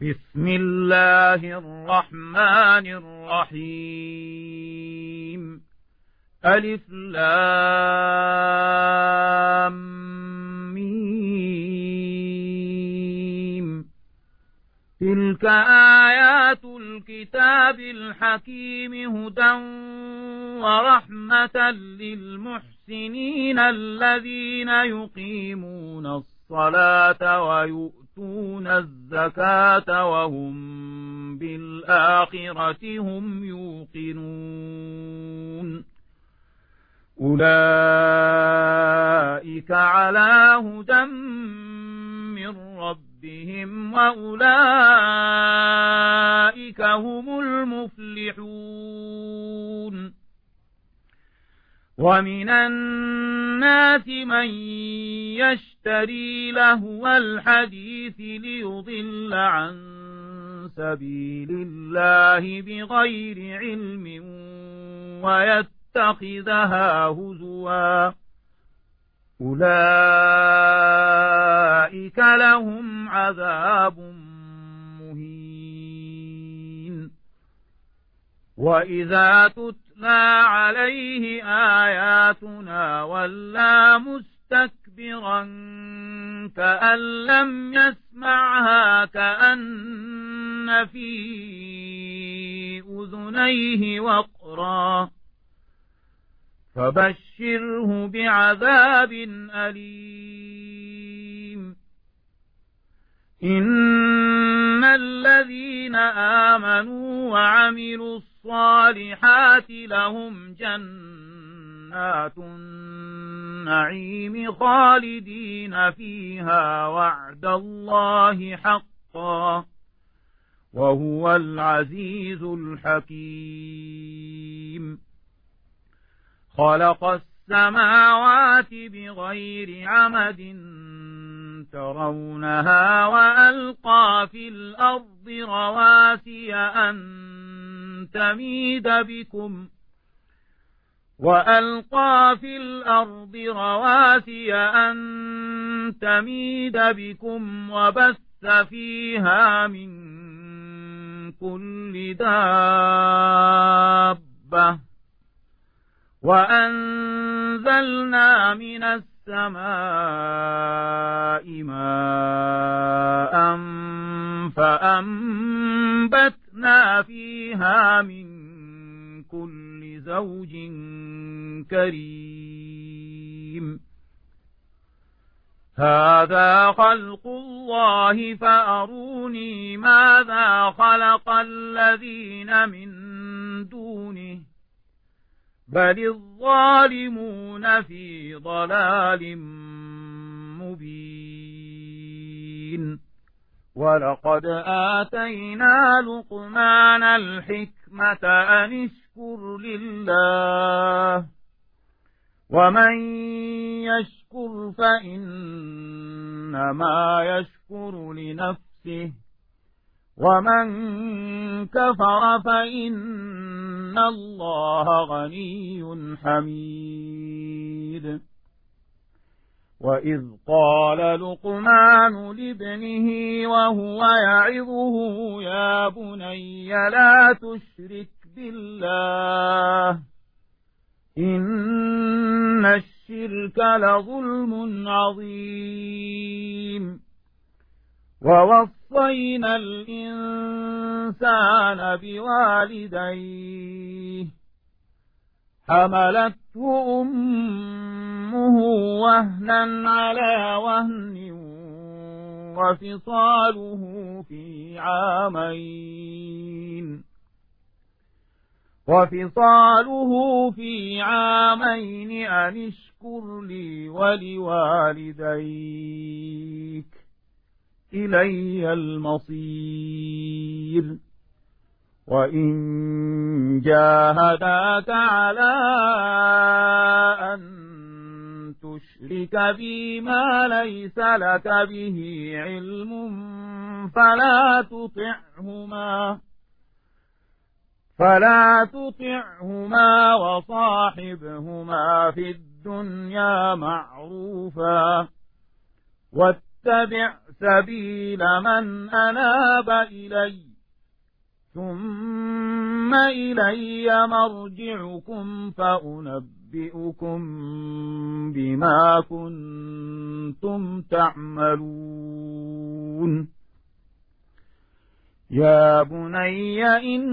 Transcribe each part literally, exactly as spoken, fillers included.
بسم الله الرحمن الرحيم. ألف لام ميم. تلك آيات الكتاب الحكيم هدى ورحمة للمحسنين الذين يقيمون الصلاة ويؤتون الزكاة وهم بالآخرة هم يوقنون. أولئك على هدى من ربهم وأولئك هم المفلحون. ومن الناس من يشتري لهو الحديث ليضل عن سبيل الله بغير علم ويتخذها هزوا. أولئك لهم عذاب مهين. وإذا تتلى عليه آياتنا ولى مستكبرا كأن لم يسمعها كأن في أذنيه وقرا فبشره بعذاب أليم. إن الذين آمنوا وعملوا الصالحات لهم جنات النعيم خالدين فيها وعد الله حقا وهو العزيز الحكيم. خلق السماوات بغير عمد ترونها وألقى في الأرض رواسي أن تميد بكم وألقى في الأرض رواسي أن تميد بكم وبث فيها من كل دابة وأنزلنا من السماء ماء فأنبتنا فيها من كل زوج كريم. هذا خلق الله فأروني ماذا خلق الذين من دونه بل الظالمون في ضلال مبين. ولقد آتينا لقمان الحكمة أن اشكر لله ومن يشكر فإنما يشكر لنفسه ومن كفر فإن الله غني حميد. وإذ قال لقمان لابنه وهو يعظه يا بني لا تشرك بالله إن الشرك لظلم عظيم. ووصينا الإنسان بوالديه حملته أمه وهنا على وهن وفصاله في عامين وفصاله في عامين أن اشكر لي ولوالديك إلي المصير. وإن جاهداك على أن تشرك بي ما ليس لك به علم فلا تطعهما فلا تطعهما وصاحبهما في الدنيا معروفا واتبع السبيل من أناب إلي ثم إلي مرجعكم فأنبئكم بما كنتم تعملون يا بني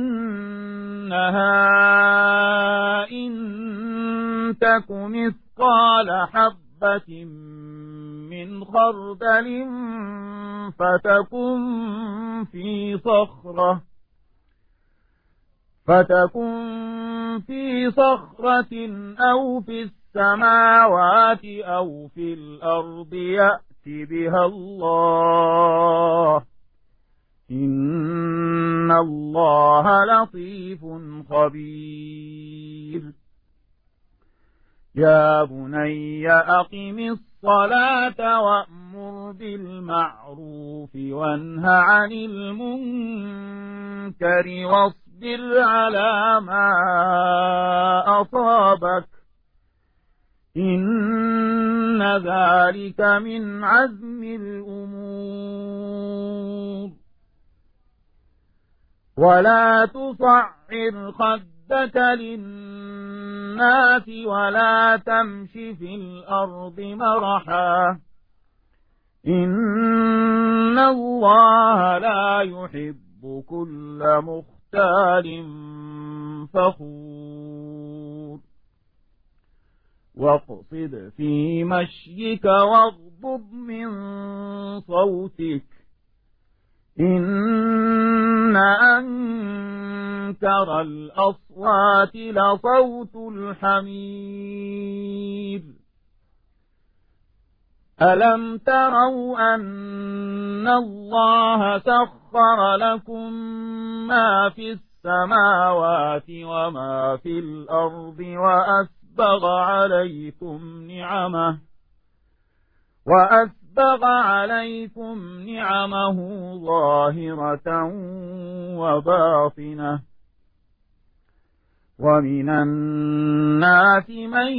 إنها إن تك مثقال حبة من خردل فتكن في صخرة فتكن في صخرة أو في السماوات أو في الأرض يأت بها الله إن الله لطيف خبير يا بني أقم الصلاة وأمر بالمعروف وانه عن المنكر واصبر على ما أصابك إن ذلك من عزم الأمور ولا تصعر خدك للناس ولا تمش في الأرض مرحا إن الله لا يحب كل مختال فخور واقصد في مشيك واغضض من صوتك إن أنكر الأصوات لصوت الحمير ألم تروا أن الله سخر لكم ما في السماوات وما في الأرض وأسبغ عليكم نعمه وأسبغ عليكم نعمه ظاهرة وباطنة ومن الناس من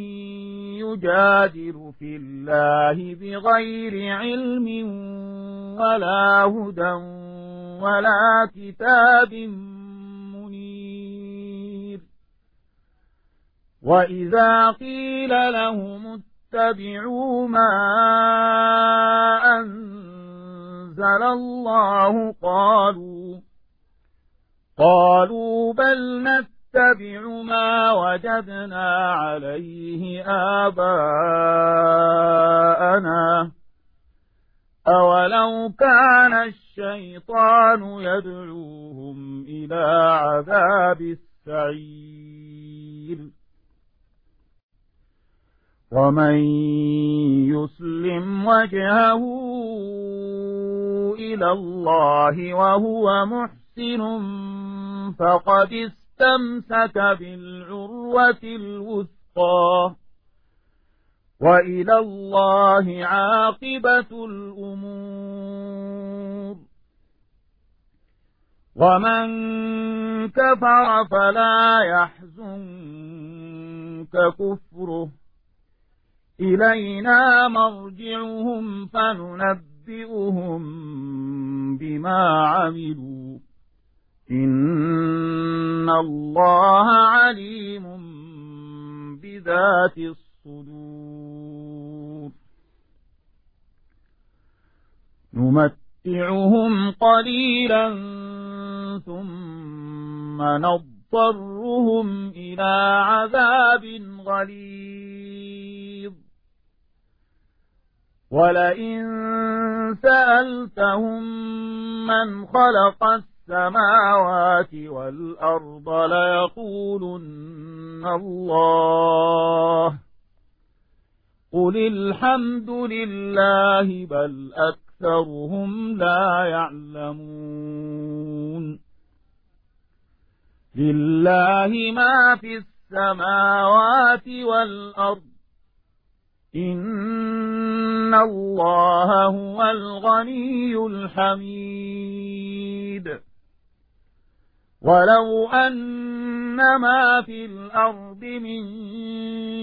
يجادل في الله بغير علم ولا هدى ولا كتاب منير وإذا قيل لهم اتبعوا ما أنزل الله قالوا قالوا بل نتبع ما وجدنا عليه آباءنا أولو كان الشيطان يدعوهم إلى عذاب السعير ومن يسلم وجهه إلى الله وهو محسن فقد استمسك بالعروة الوثقى وإلى الله عاقبة الأمور ومن كفر فلا يحزنك كفره إلينا مرجعهم فننبئهم بما عملوا إن الله عليم بذات الصدور نمتعهم قليلا ثم نضطرهم إلى عذاب غليظ ولئن سألتهم من خلق السماوات والأرض ليقولن الله قل الحمد لله بل أكثرهم لا يعلمون لله ما في السماوات والأرض إن الله هو الغني الحميد ولو أن ما في الأرض من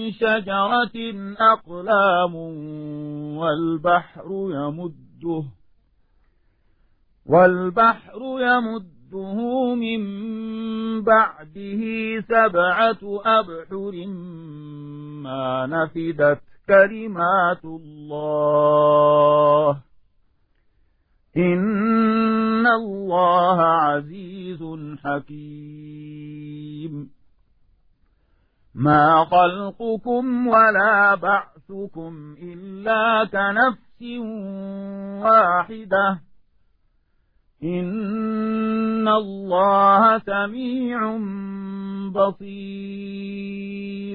شجرة أقلام والبحر يمده والبحر يمده من بعده سبعة أبحر ما نفدت كلمات الله إن الله عزيز حكيم ما خلقكم ولا بعثكم إلا كنفس واحدة إن الله سميع بصير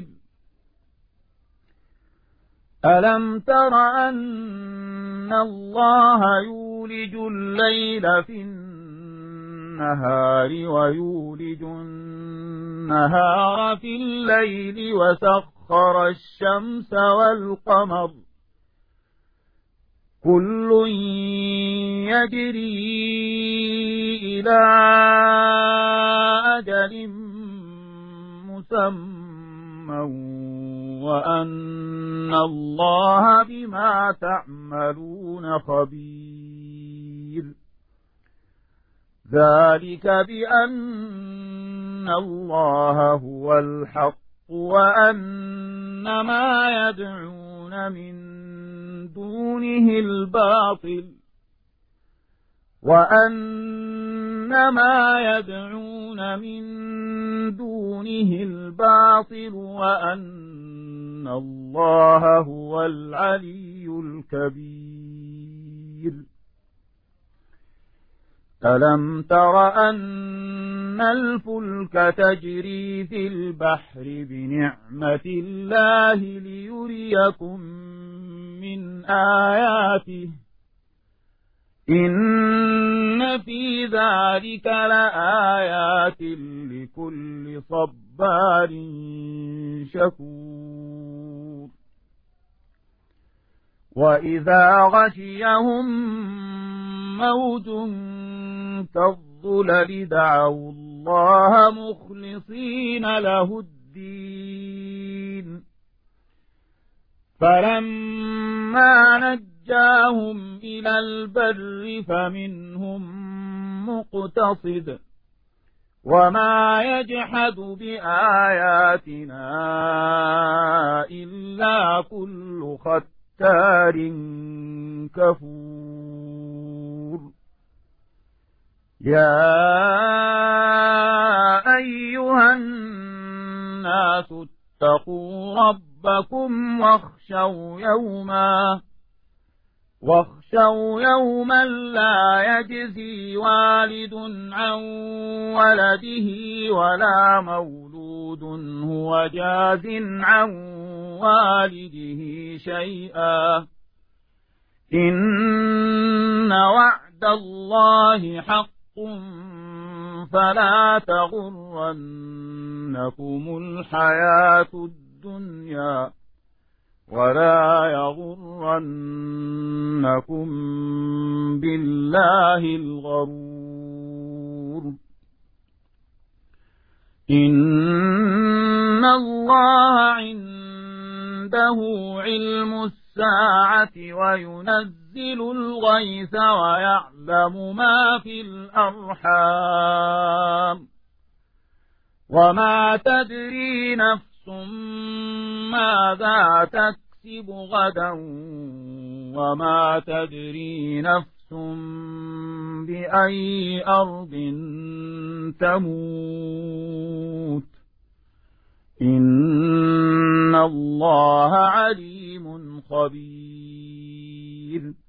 ألم تر أن الله يولج الليل في النهار ويولج النهار في الليل وسخر الشمس والقمر كل يجري إلى أجل مسمى وأن الله بما تعملون خبير ذلك بأن الله هو الحق وأن ما يدعون من دونه الباطل وأن ما يدعون من دونه الباطل وأن الله هو العلي الكبير ألم تر أن الفلك تجري في البحر بنعمة الله ليريكم من آياته إن في ذلك لآيات لكل صبار شكور وإذا غشيهم موج كالظلل دعوا الله مخلصين له الدين فلما نجاهم إلى البر فمنهم مقتصد وما يجحد بآياتنا إلا كل ختار كفور يا أيها الناس اتقوا ربكم واخشوا يوما واخشوا يوما لا يجزي والد عن ولده ولا مولود هو جاز عن والده شيئا إن وعد الله حق فلا تغرنكم الحياة الدنيا ولا يغرنكم بالله الغرور إن الله عنده علم الساعة وينزل الغيث ويعلم ما في الأرحام وما تدري نفس ماذا تكسب غدا وما تدري نفس بأي أرض تموت إن الله عليم خبير